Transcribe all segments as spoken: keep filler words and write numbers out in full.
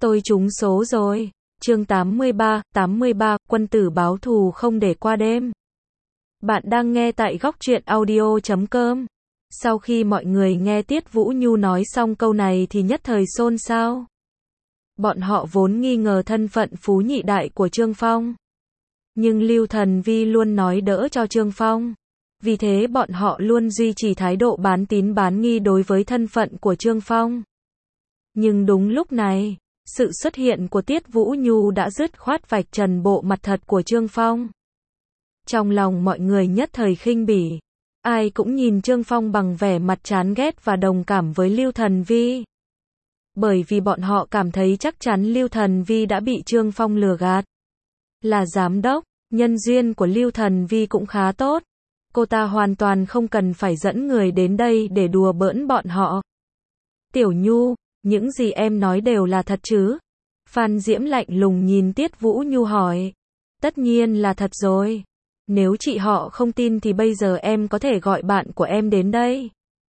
Tôi trúng số rồi. Chương tám mươi ba, tám mươi ba, quân tử báo thù không để qua đêm. Bạn đang nghe tại góc truyện audio chấm com. Sau khi mọi người nghe Tiết Vũ Nhu nói xong câu này thì nhất thời xôn xao. Bọn họ vốn nghi ngờ thân phận phú nhị đại của Trương Phong. Nhưng Lưu Thần Vi luôn nói đỡ cho Trương Phong. Vì thế bọn họ luôn duy trì thái độ bán tín bán nghi đối với thân phận của Trương Phong. Nhưng đúng lúc này, sự xuất hiện của Tiết Vũ Nhu đã dứt khoát vạch trần bộ mặt thật của Trương Phong. Trong lòng mọi người nhất thời khinh bỉ. Ai cũng nhìn Trương Phong bằng vẻ mặt chán ghét và đồng cảm với Lưu Thần Vi. Bởi vì bọn họ cảm thấy chắc chắn Lưu Thần Vi đã bị Trương Phong lừa gạt. Là giám đốc, nhân duyên của Lưu Thần Vi cũng khá tốt. Cô ta hoàn toàn không cần phải dẫn người đến đây để đùa bỡn bọn họ. Tiểu Nhu, những gì em nói đều là thật chứ? Phan Diễm lạnh lùng nhìn Tiết Vũ Nhu hỏi. Tất nhiên là thật rồi. Nếu chị họ không tin thì bây giờ em có thể gọi bạn của em đến đây.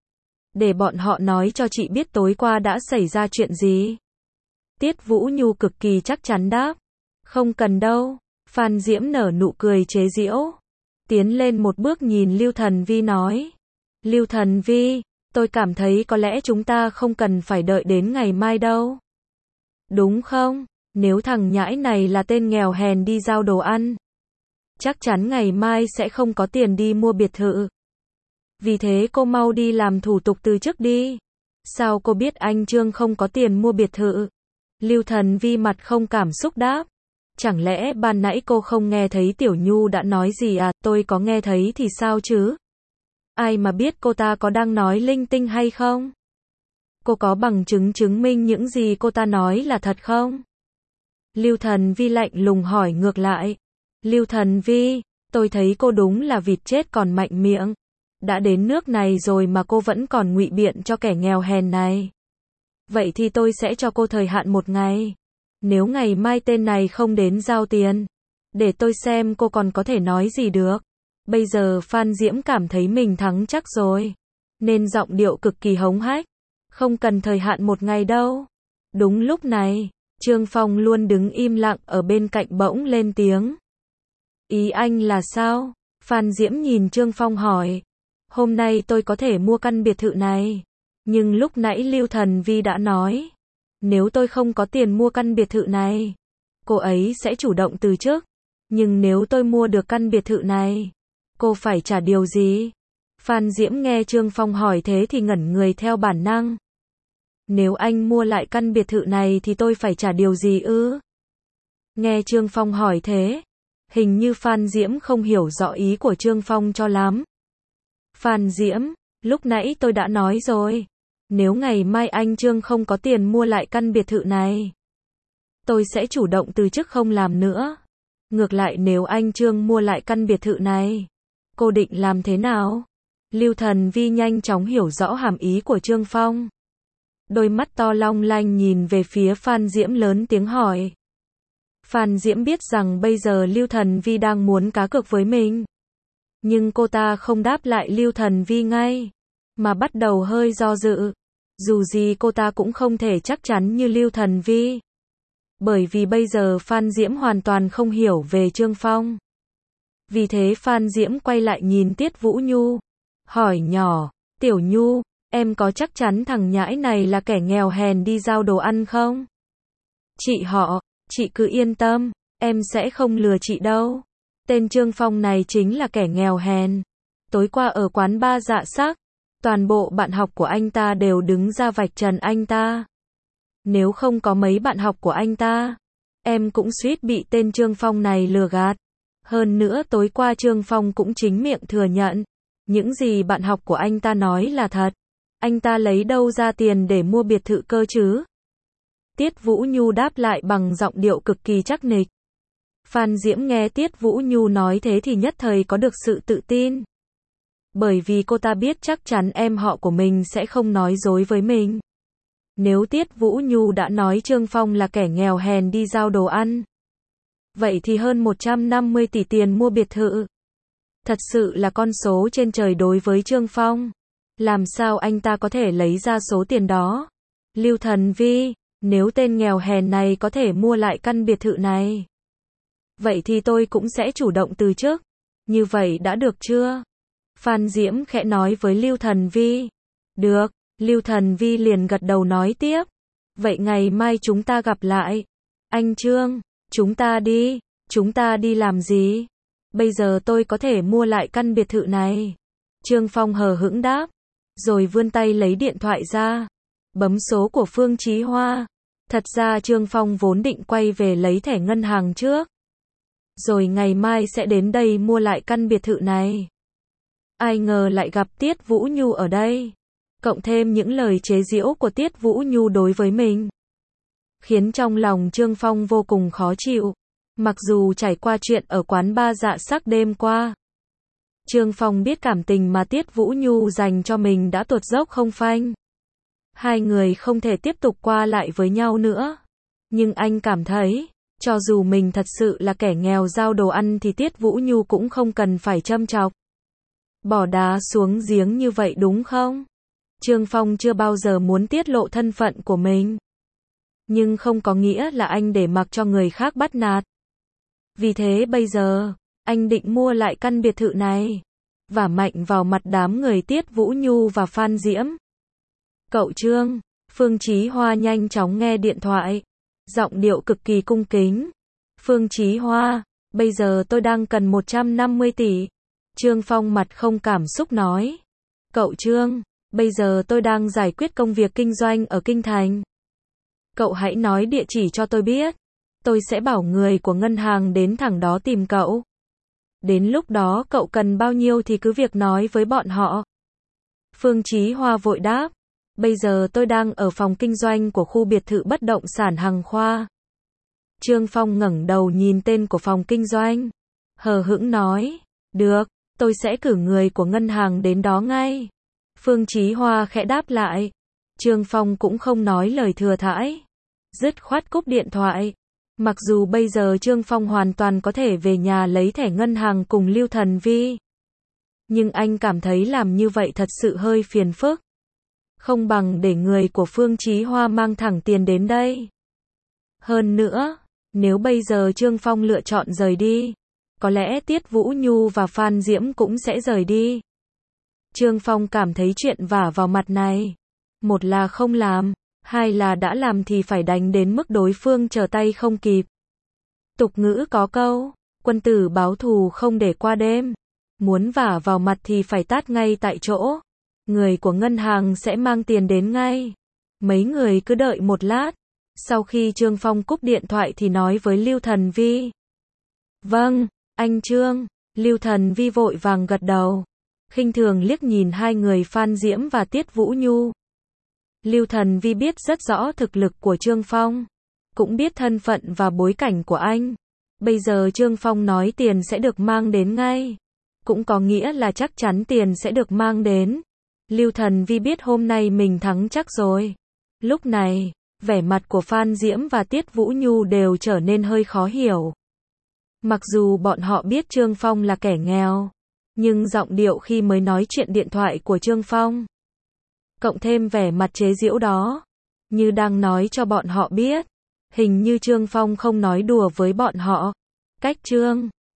Để bọn họ nói cho chị biết tối qua đã xảy ra chuyện gì. Tiết Vũ Nhu cực kỳ chắc chắn đáp. Không cần đâu. Phan Diễm nở nụ cười chế giễu. Tiến lên một bước nhìn Lưu Thần Vi nói. Lưu Thần Vi, tôi cảm thấy có lẽ chúng ta không cần phải đợi đến ngày mai đâu. Đúng không? Nếu thằng nhãi này là tên nghèo hèn đi giao đồ ăn, chắc chắn ngày mai sẽ không có tiền đi mua biệt thự. Vì thế cô mau đi làm thủ tục từ chức đi. Sao cô biết anh Trương không có tiền mua biệt thự? Lưu Thần Vi mặt không cảm xúc đáp. Chẳng lẽ ban nãy cô không nghe thấy Tiểu Nhu đã nói gì à? Tôi có nghe thấy thì sao chứ? Ai mà biết cô ta có đang nói linh tinh hay không? Cô có bằng chứng chứng minh những gì cô ta nói là thật không? Lưu Thần Vi lạnh lùng hỏi ngược lại. Lưu Thần Vi, tôi thấy cô đúng là vịt chết còn mạnh miệng. Đã đến nước này rồi mà cô vẫn còn ngụy biện cho kẻ nghèo hèn này. Vậy thì tôi sẽ cho cô thời hạn một ngày. Nếu ngày mai tên này không đến giao tiền, để tôi xem cô còn có thể nói gì được. Bây giờ Phan Diễm cảm thấy mình thắng chắc rồi, nên giọng điệu cực kỳ hống hách. Không cần thời hạn một ngày đâu. Đúng lúc này, Trương Phong luôn đứng im lặng ở bên cạnh bỗng lên tiếng. Ý anh là sao? Phan Diễm nhìn Trương Phong hỏi. Hôm nay tôi có thể mua căn biệt thự này. Nhưng lúc nãy Lưu Thần Vi đã nói. Nếu tôi không có tiền mua căn biệt thự này, cô ấy sẽ chủ động từ chức. Nhưng nếu tôi mua được căn biệt thự này, cô phải trả điều gì? Phan Diễm nghe Trương Phong hỏi thế thì ngẩn người theo bản năng. Nếu anh mua lại căn biệt thự này thì tôi phải trả điều gì ư? Nghe Trương Phong hỏi thế, hình như Phan Diễm không hiểu rõ ý của Trương Phong cho lắm. Phan Diễm, lúc nãy tôi đã nói rồi. Nếu ngày mai anh Trương không có tiền mua lại căn biệt thự này, tôi sẽ chủ động từ chức không làm nữa. Ngược lại nếu anh Trương mua lại căn biệt thự này, cô định làm thế nào? Lưu Thần Vi nhanh chóng hiểu rõ hàm ý của Trương Phong. Đôi mắt to long lanh nhìn về phía Phan Diễm lớn tiếng hỏi. Phan Diễm biết rằng bây giờ Lưu Thần Vi đang muốn cá cược với mình. Nhưng cô ta không đáp lại Lưu Thần Vi ngay, mà bắt đầu hơi do dự. Dù gì cô ta cũng không thể chắc chắn như Lưu Thần Vi. Bởi vì bây giờ Phan Diễm hoàn toàn không hiểu về Trương Phong. Vì thế Phan Diễm quay lại nhìn Tiết Vũ Nhu. Hỏi nhỏ, Tiểu Nhu, em có chắc chắn thằng nhãi này là kẻ nghèo hèn đi giao đồ ăn không? Chị họ, chị cứ yên tâm, em sẽ không lừa chị đâu. Tên Trương Phong này chính là kẻ nghèo hèn. Tối qua ở quán bar Dạ Sắc, toàn bộ bạn học của anh ta đều đứng ra vạch trần anh ta. Nếu không có mấy bạn học của anh ta, em cũng suýt bị tên Trương Phong này lừa gạt. Hơn nữa tối qua Trương Phong cũng chính miệng thừa nhận. Những gì bạn học của anh ta nói là thật. Anh ta lấy đâu ra tiền để mua biệt thự cơ chứ? Tiết Vũ Nhu đáp lại bằng giọng điệu cực kỳ chắc nịch. Phan Diễm nghe Tiết Vũ Nhu nói thế thì nhất thời có được sự tự tin. Bởi vì cô ta biết chắc chắn em họ của mình sẽ không nói dối với mình. Nếu Tiết Vũ Nhu đã nói Trương Phong là kẻ nghèo hèn đi giao đồ ăn, vậy thì hơn một trăm năm mươi tỷ tiền mua biệt thự. Thật sự là con số trên trời đối với Trương Phong. Làm sao anh ta có thể lấy ra số tiền đó? Lưu Thần Vi, Nếu tên nghèo hèn này có thể mua lại căn biệt thự này, vậy thì tôi cũng sẽ chủ động từ chức. Như vậy đã được chưa? Phan Diễm khẽ nói với Lưu Thần Vi. Được, Lưu Thần Vi liền gật đầu nói tiếp. Vậy ngày mai chúng ta gặp lại. Anh Trương, chúng ta đi. Chúng ta đi làm gì? Bây giờ tôi có thể mua lại căn biệt thự này. Trương Phong hờ hững đáp. Rồi vươn tay lấy điện thoại ra. Bấm số của Phương Chí Hoa. Thật ra Trương Phong vốn định quay về lấy thẻ ngân hàng trước. Rồi ngày mai sẽ đến đây mua lại căn biệt thự này. Ai ngờ lại gặp Tiết Vũ Nhu ở đây. Cộng thêm những lời chế giễu của Tiết Vũ Nhu đối với mình, khiến trong lòng Trương Phong vô cùng khó chịu. Mặc dù trải qua chuyện ở quán ba dạ sắc đêm qua, Trương Phong biết cảm tình mà Tiết Vũ Nhu dành cho mình đã tuột dốc không phanh. Hai người không thể tiếp tục qua lại với nhau nữa. Nhưng anh cảm thấy, cho dù mình thật sự là kẻ nghèo giao đồ ăn thì Tiết Vũ Nhu cũng không cần phải châm chọc. Bỏ đá xuống giếng như vậy đúng không? Trương Phong chưa bao giờ muốn tiết lộ thân phận của mình. Nhưng không có nghĩa là anh để mặc cho người khác bắt nạt. Vì thế bây giờ, anh định mua lại căn biệt thự này. Vả mạnh vào mặt đám người Tiết Vũ Nhu và Phan Diễm. Cậu Trương, Phương Chí Hoa nhanh chóng nghe điện thoại. Giọng điệu cực kỳ cung kính. Phương Chí Hoa, bây giờ tôi đang cần một trăm năm mươi tỷ. Trương Phong mặt không cảm xúc nói. Cậu Trương, bây giờ tôi đang giải quyết công việc kinh doanh ở Kinh Thành. Cậu hãy nói địa chỉ cho tôi biết. Tôi sẽ bảo người của ngân hàng đến thẳng đó tìm cậu. Đến lúc đó cậu cần bao nhiêu thì cứ việc nói với bọn họ. Phương Chí Hoa vội đáp. Bây giờ tôi đang ở phòng kinh doanh của khu biệt thự bất động sản Hằng Khoa. Trương Phong ngẩng đầu nhìn tên của phòng kinh doanh. Hờ hững nói. Được, tôi sẽ cử người của ngân hàng đến đó ngay. Phương Chí Hoa khẽ đáp lại. Trương Phong cũng không nói lời thừa thãi. Dứt khoát cúp điện thoại. Mặc dù bây giờ Trương Phong hoàn toàn có thể về nhà lấy thẻ ngân hàng cùng Lưu Thần Vi. Nhưng anh cảm thấy làm như vậy thật sự hơi phiền phức. Không bằng để người của Phương Chí Hoa mang thẳng tiền đến đây. Hơn nữa, nếu bây giờ Trương Phong lựa chọn rời đi, có lẽ Tiết Vũ Nhu và Phan Diễm cũng sẽ rời đi. Trương Phong cảm thấy chuyện vả vào mặt này. Một là không làm, hai là đã làm thì phải đánh đến mức đối phương trở tay không kịp. Tục ngữ có câu, quân tử báo thù không để qua đêm. Muốn vả vào mặt thì phải tát ngay tại chỗ. Người của ngân hàng sẽ mang tiền đến ngay. Mấy người cứ đợi một lát. Sau khi Trương Phong cúp điện thoại thì nói với Lưu Thần Vi. Vâng, anh Trương. Lưu Thần Vi vội vàng gật đầu. Khinh thường liếc nhìn hai người Phan Diễm và Tiết Vũ Nhu. Lưu Thần Vi biết rất rõ thực lực của Trương Phong. Cũng biết thân phận và bối cảnh của anh. Bây giờ Trương Phong nói tiền sẽ được mang đến ngay. Cũng có nghĩa là chắc chắn tiền sẽ được mang đến. Lưu Thần Vi biết hôm nay mình thắng chắc rồi. Lúc này, vẻ mặt của Phan Diễm và Tiết Vũ Nhu đều trở nên hơi khó hiểu. Mặc dù bọn họ biết Trương Phong là kẻ nghèo, nhưng giọng điệu khi mới nói chuyện điện thoại của Trương Phong, cộng thêm vẻ mặt chế giễu đó, như đang nói cho bọn họ biết, hình như Trương Phong không nói đùa với bọn họ. Cách Trương